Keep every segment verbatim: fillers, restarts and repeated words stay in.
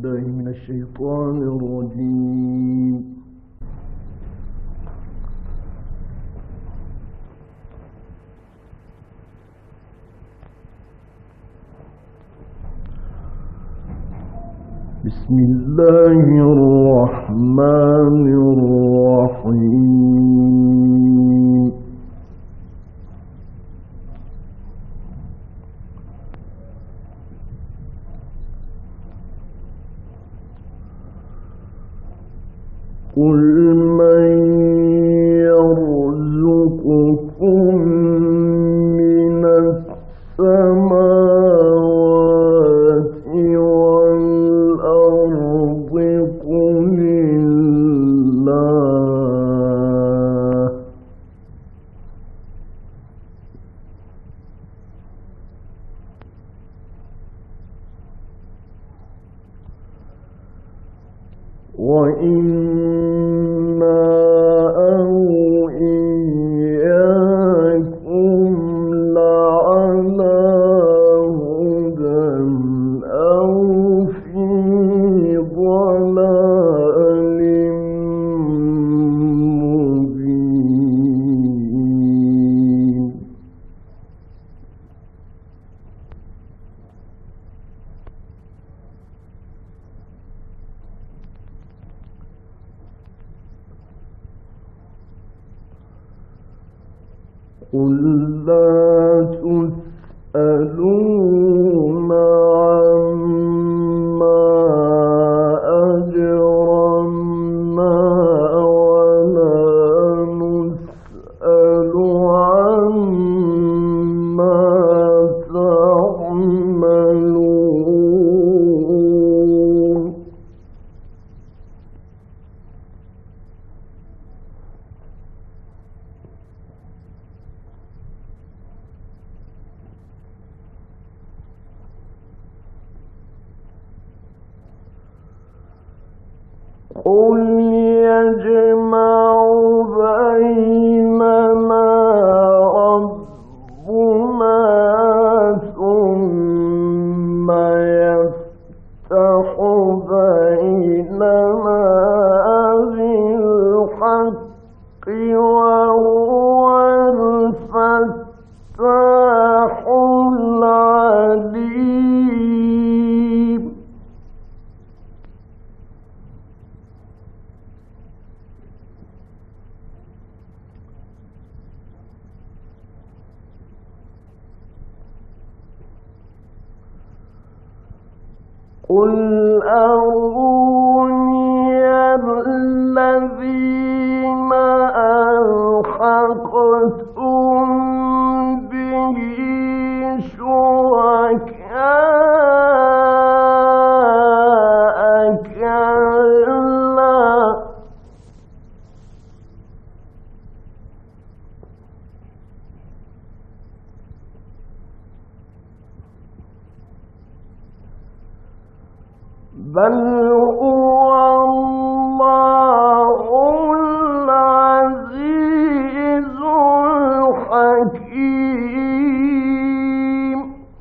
بالله من الشيطان الرجيم. بسم الله الرحمن الرحيم. قل من يرزقكم من السماوات والأرض قل الله وإنا أو إياكم لعلى هدى أو في ضلال مبين. قل لا تسألون عما أجرمنا ولا نسأل عما تعملون. قل يجمع بيننا ربنا ثم يفتح بيننا بالحق وهو الفتاح العليم. قل أروني الذين ألحقتم به شركاء كلا بل هو الله العزيز الحكيم.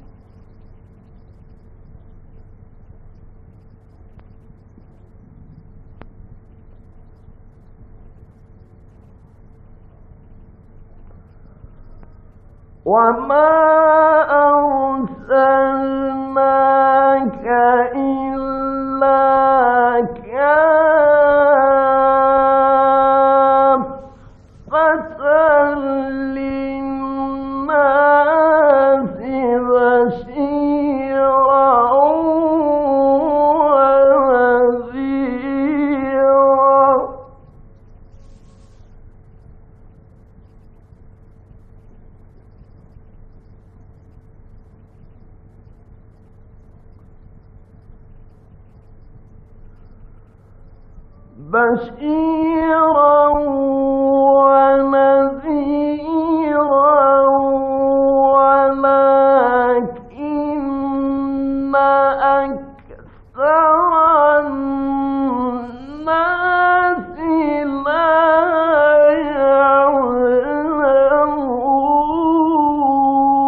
وما أرسلناك إلا كافة للناس بشيرا ونذيرا. بشيرا ونذيرا ولكن أكثر الناس لا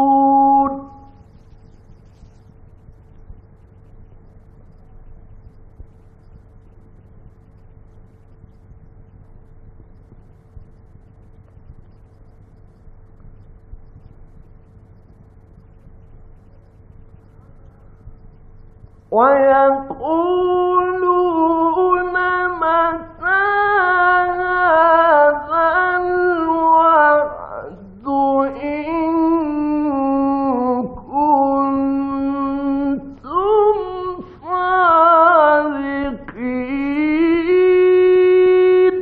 يعلمون. ويقولون متى هذا الوعد إن كنتم صادقين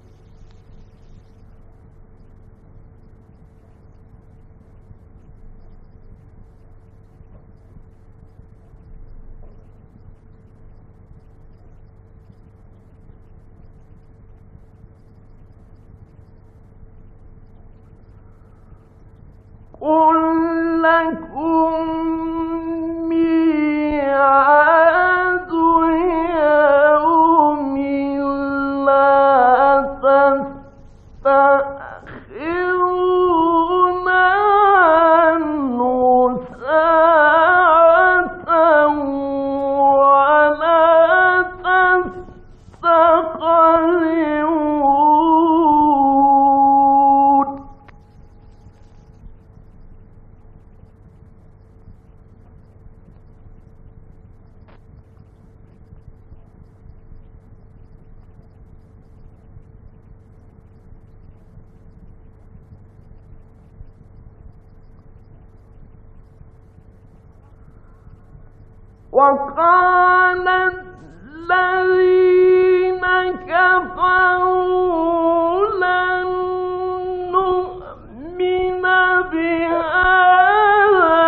قل لكم ميعاد يوم لا تستأخرون عنه ساعة ولا تستقدمون وقال الذين كفروا لن نؤمن بهذا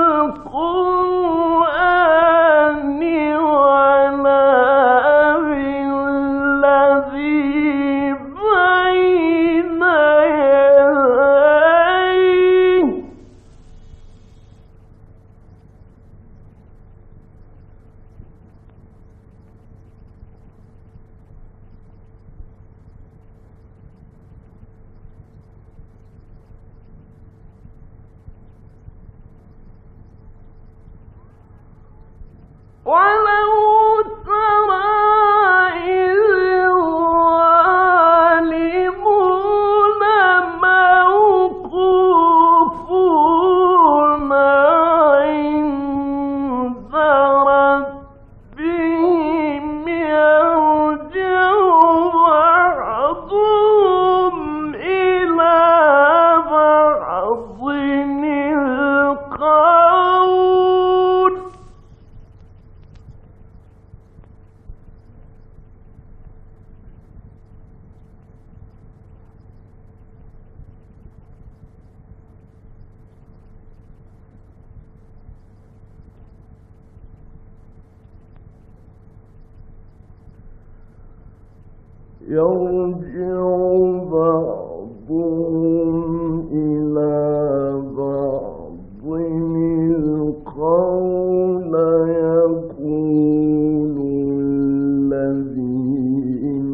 القرآن ولا بالذي بين يديه ولو ترى إذ الظالمون موقوفون عند ربهم يرجع بعضهم إلى بعض القول يرجع بعضهم إلى بعض القول يقول الذين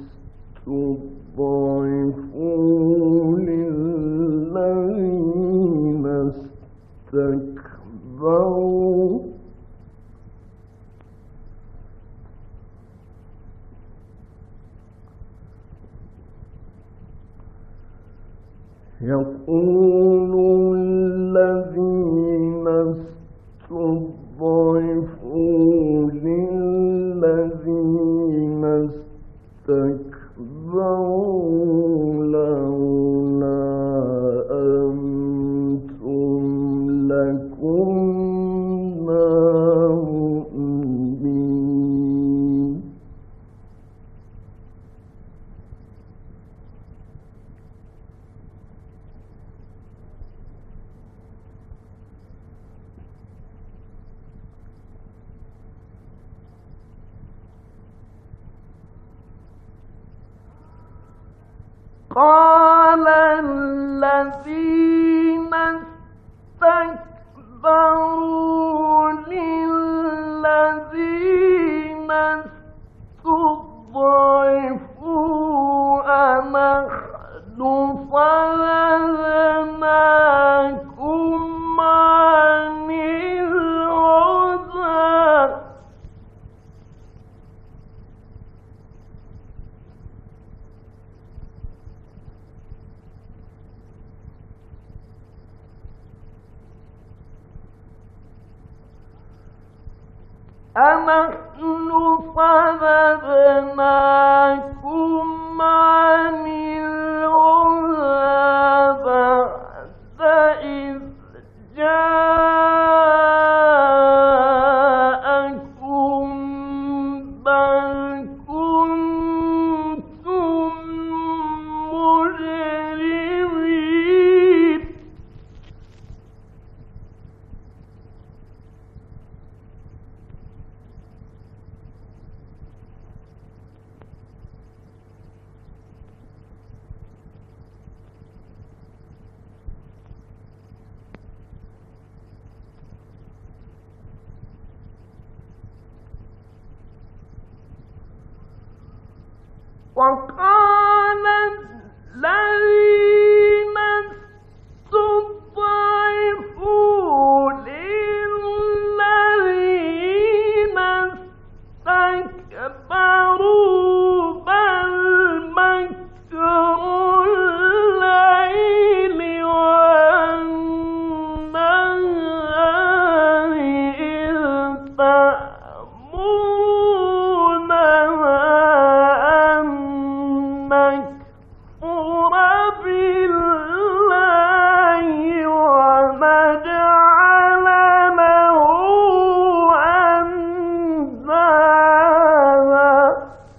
استضعفوا للذين استكبروا يقول الذين استضعفوا للذين استكبروا لولا أنتم لكنا مؤمنين قال الذين استكبروا للذين استضعفوا أنحن صددناكم عن الهدى أنحن صددناكم عن الهدى بعد إذ جاءكم بل كنتم مجرمين وقال الذين استضعفوا للذين استكبروا بل مكروا الليل والنهار إذ تأمروننا أن نكفر بالله ونجعل له أندادا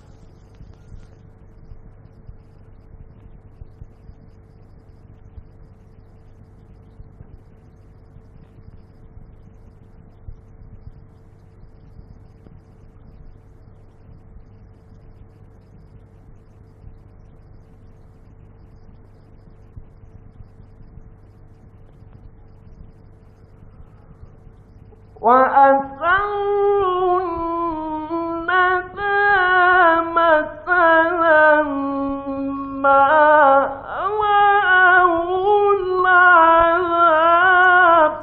وأسروا الندامة لما رأوا العذاب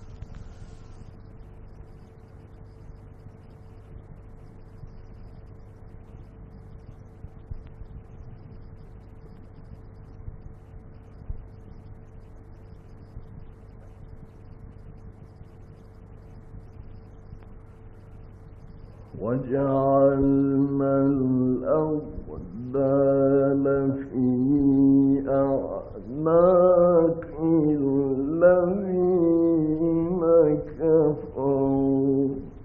وجعلنا الأغلال في أعناق الذين كفروا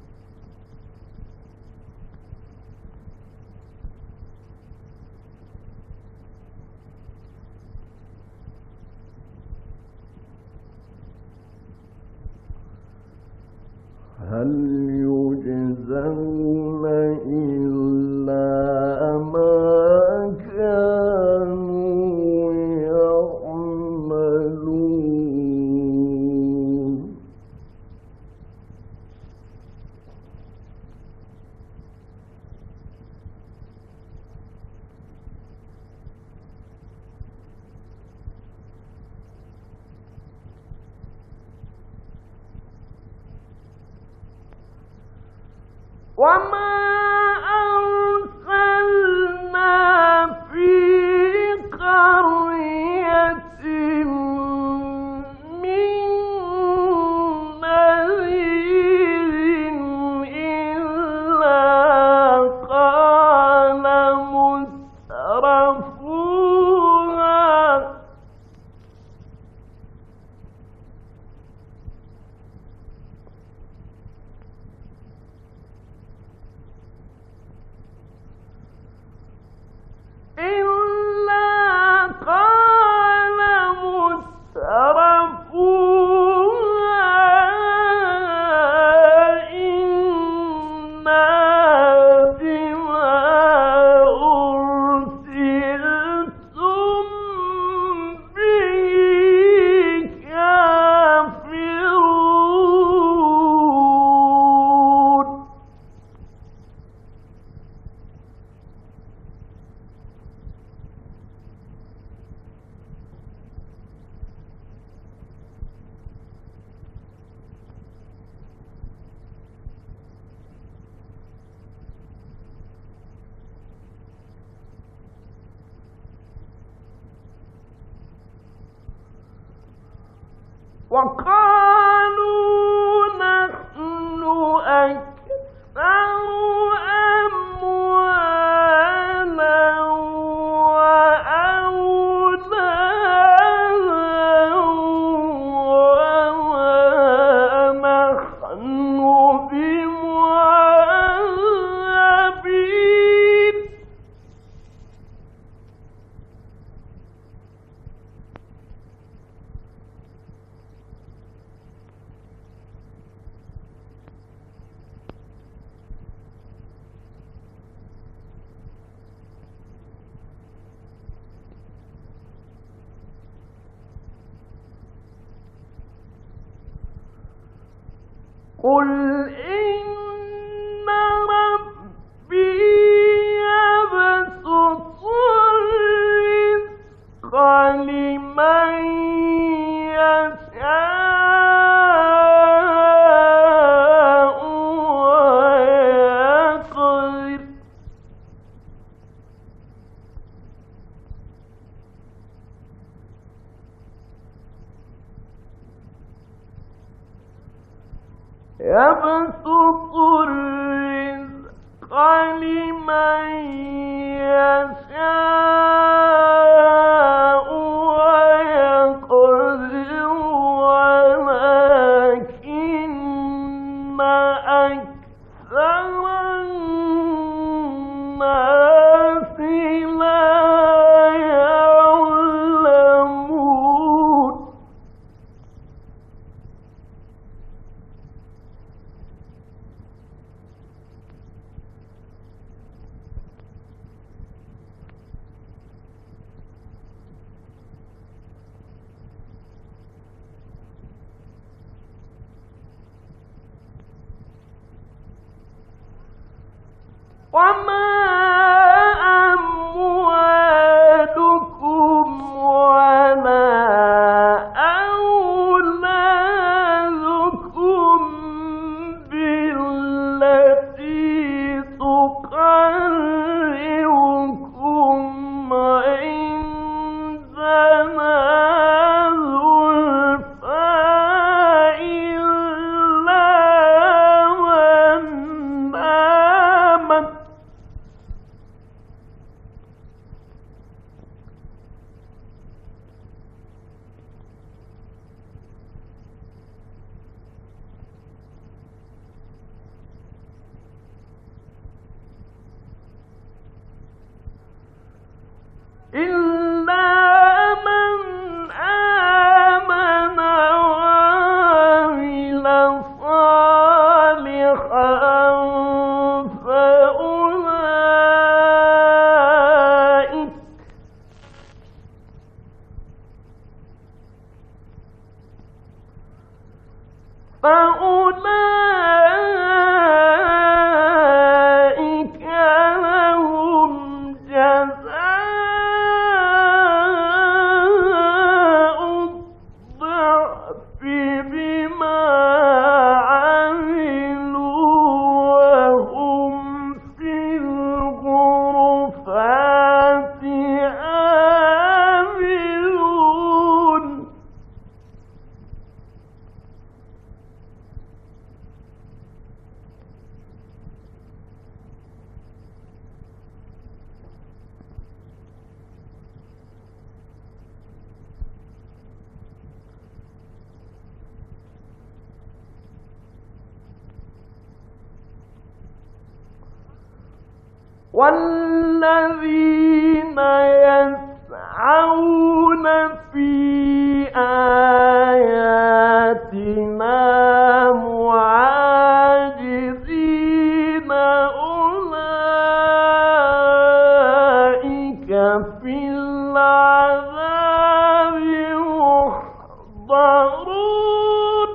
هل يجزون إلا ما كانوا يعملون وما أرسلنا في قرية من نذير إلا قال مترفوها إلا قال مترفوها إنا بما أرسلتم به كافرون وقالوا نحن أكثر قل إن ربي يبسط الرزق لمن يشاء ويقدر يبسط الرزق لمن يشاء ويقدر ولكن أكثر الناس لا يعلمون وما أموالكم ولا أولادكم بالتي تقربكم عندنا زلفى إلا من آمن إلا من آمن وعمل صالحا فأولئك فأولئك لهم جزاء الضعف بما عملوا وهم في الغرفات آمنون والذين يسعون في آياتنا معاجزين أولئك في العذاب محضرون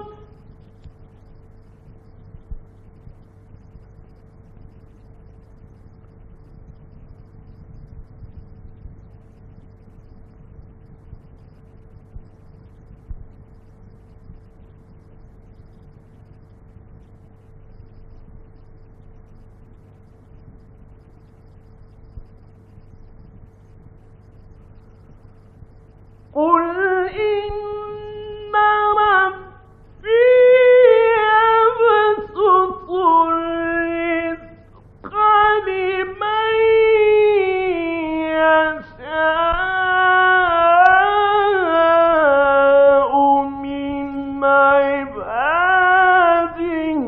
قل إن ربي يبسط الرزق لمن يشاء من عباده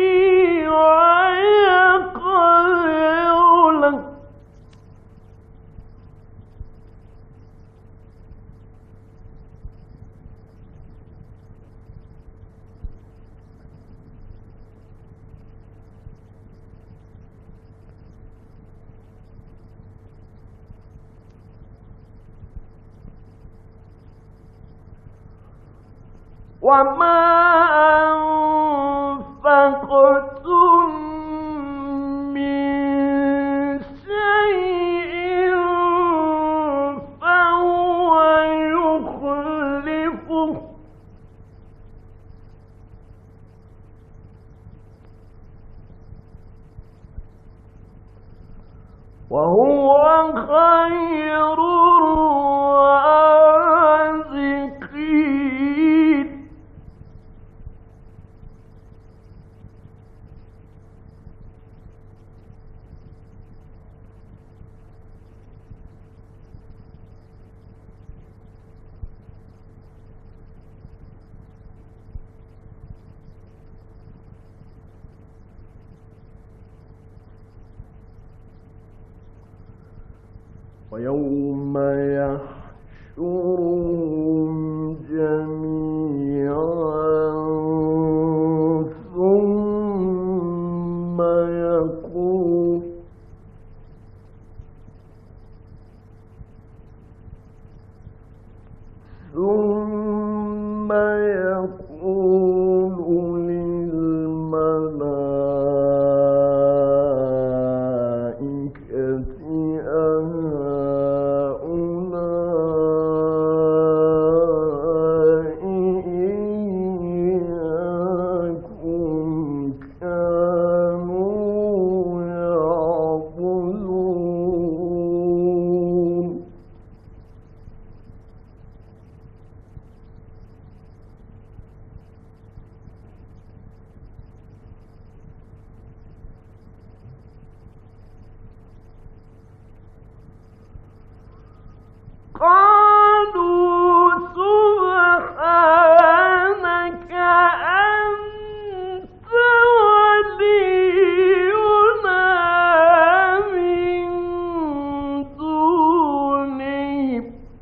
ويقدر له وما أنفقتم وهو خير الرازقين. ويوم يحشرهم جميعا ثم يقول ثم يقول للملائكة قالوا سبحانك أنت ولينا من دونهم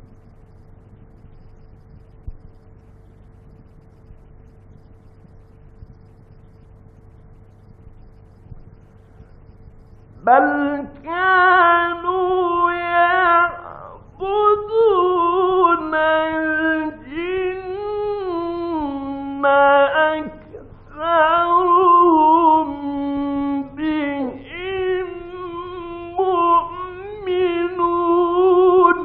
بل كانوا يعبدون الجن أكثرهم بهم مؤمنون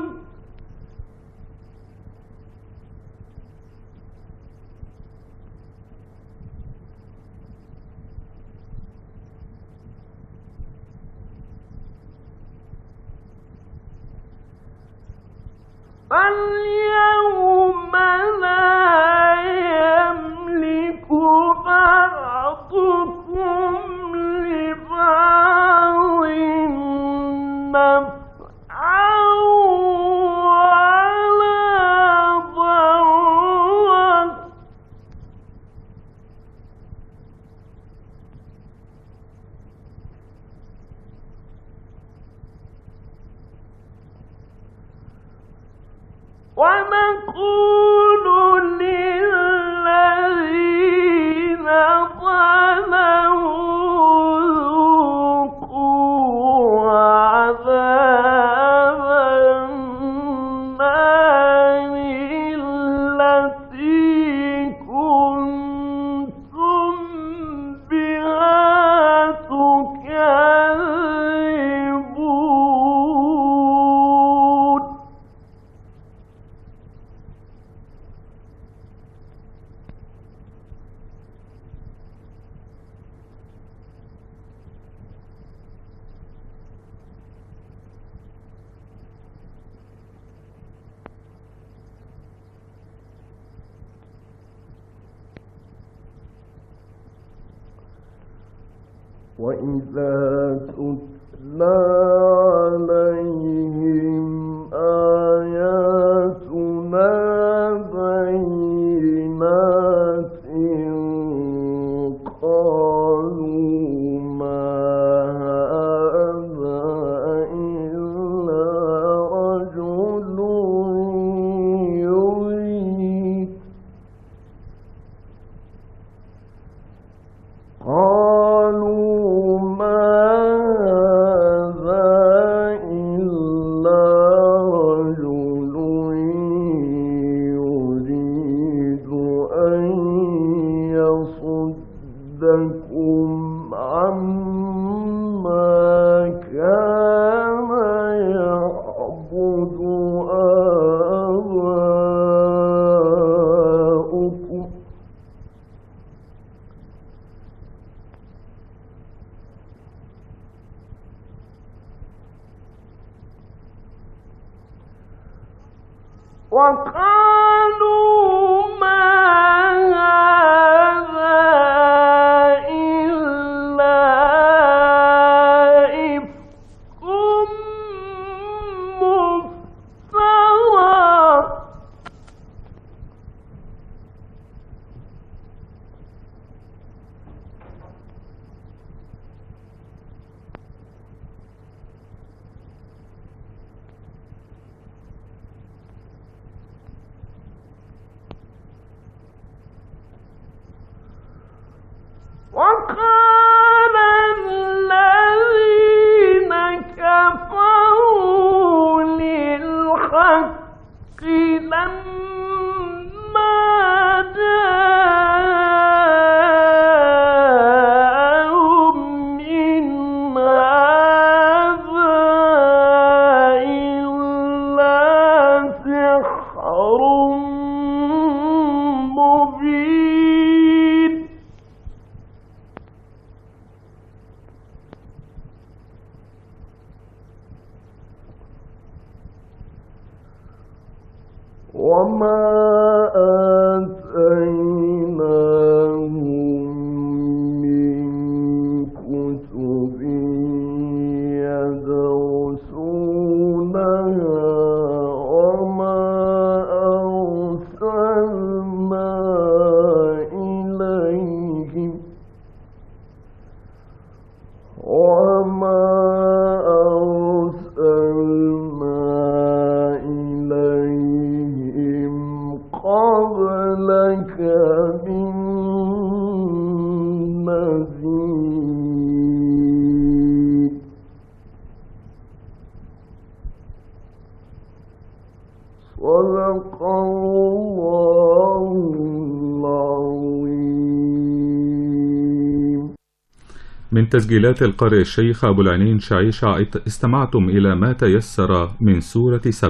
فاليوم لا يملك بعضكم لبعض نفعا ولا ضرا ونقول للذين ظلموا ذوقوا عذاب النار التي كنتم بها تكذبون وإذا تتلى عليهم آياتنا بينات قالوا ما هذا إلا رجل يريد قالوا ما هذا إلا وقالوا ما هذا إلا إفك مفترى وقال الذين كفروا للحق لما جاءهم إن هذا إلا سحر مبين وما آتيناهم من كتب يدرسونها وما أرسلنا إليهم وما قبلك من نذير صدق الله العظيم. من تسجيلات القارئ الشيخ أبو العينين شعيشة استمعتم إلى ما تيسر من سورة سبأ.